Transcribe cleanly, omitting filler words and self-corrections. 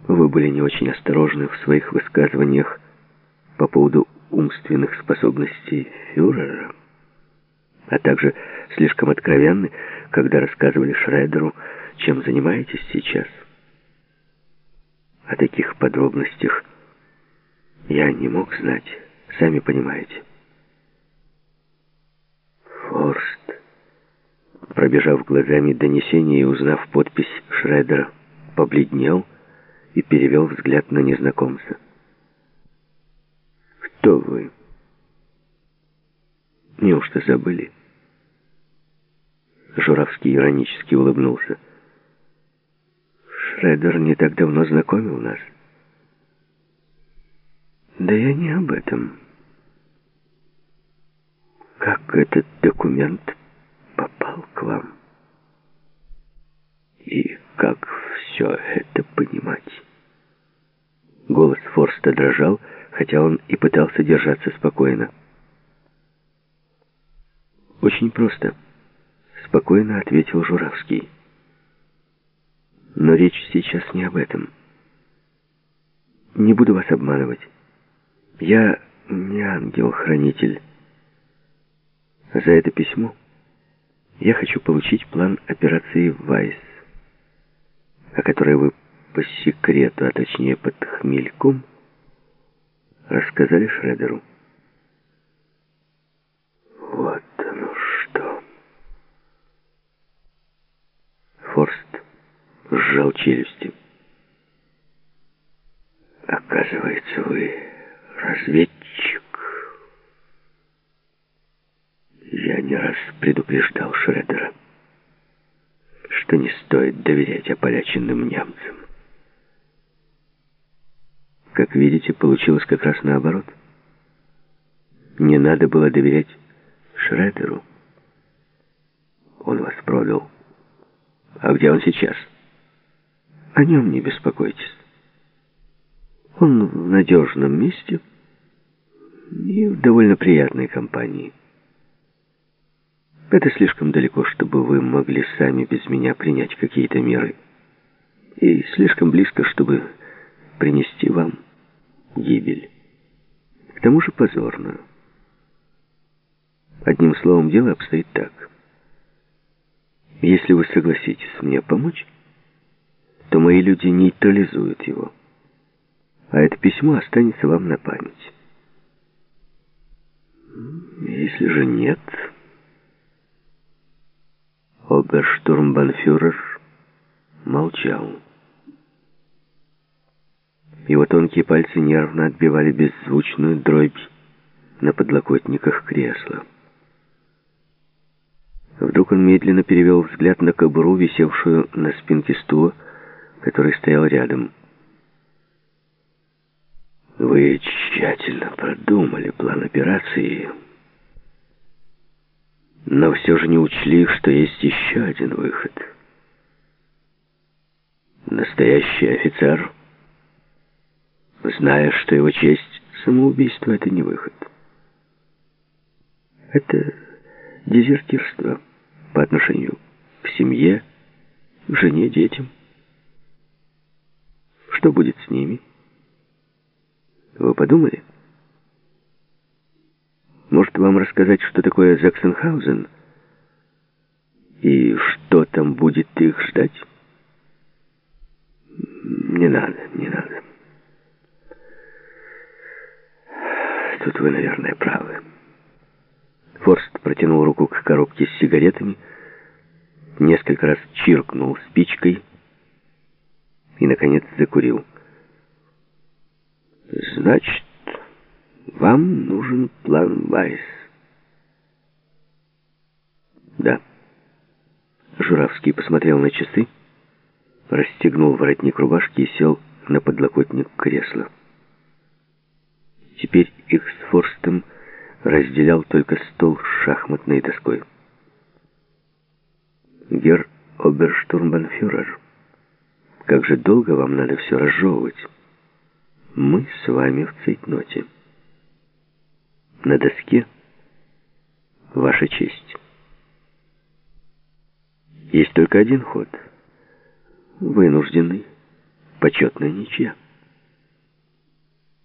Вы были не очень осторожны в своих высказываниях по поводу умственных способностей фюрера, а также слишком откровенны, когда рассказывали Шредеру, чем занимаетесь сейчас. О таких подробностях я не мог знать, сами понимаете. Форст, пробежав глазами донесение и узнав подпись Шредера, побледнел и перевел взгляд на незнакомца. «Кто вы? Неужто забыли?» Журавский иронически улыбнулся. «Шредер не так давно знакомил нас». «Да я не об этом. Как этот документ попал к вам? И как все это понимать?» Голос Форста дрожал, хотя он и пытался держаться спокойно. «Очень просто», — спокойно ответил Журавский. «Но речь сейчас не об этом. Не буду вас обманывать. Я не ангел-хранитель. За это письмо я хочу получить план операции «Вайс», о которой вы по секрету, а точнее под хмельком, рассказали Шредеру. Вот оно что. Форст сжал челюсти. Оказывается, вы разведчик. Я не раз предупреждал Шредера, что не стоит доверять ополяченным немцам. Как видите, получилось как раз наоборот. Не надо было доверять Шредеру. Он вас продал. А где он сейчас? О нем не беспокойтесь. Он в надежном месте и в довольно приятной компании. Это слишком далеко, чтобы вы могли сами без меня принять какие-то меры. И слишком близко, чтобы принести вам гибель. К тому же позорную. Одним словом, дело обстоит так. Если вы согласитесь мне помочь, то мои люди нейтрализуют его. А это письмо останется вам на память. Если же нет... Оберштурмбанфюрер молчал. Его тонкие пальцы нервно отбивали беззвучную дробь на подлокотниках кресла. Вдруг он медленно перевел взгляд на кобуру, висевшую на спинке стула, который стоял рядом. «Вы тщательно продумали план операции, но все же не учли, что есть еще один выход. Настоящий офицер, зная, что его честь — самоубийство, это не выход. Это дезертирство по отношению к семье, к жене, детям. Что будет с ними? Вы подумали? Может, вам рассказать, что такое Заксенхаузен? И что там будет их ждать? Не надо, не надо. Тут вы, наверное, правы. Форст протянул руку к коробке с сигаретами, несколько раз чиркнул спичкой и, наконец, закурил. Значит, вам нужен план Вайс? Да. Журавский посмотрел на часы, расстегнул воротник рубашки и сел на подлокотник кресла. Теперь их с Форстом разделял только стол с шахматной доской. Герр Оберштурмбанфюрер, как же долго вам надо все разжевывать? Мы с вами в цейтноте. На доске ваша честь. Есть только один ход. Вынужденный, почетная ничья.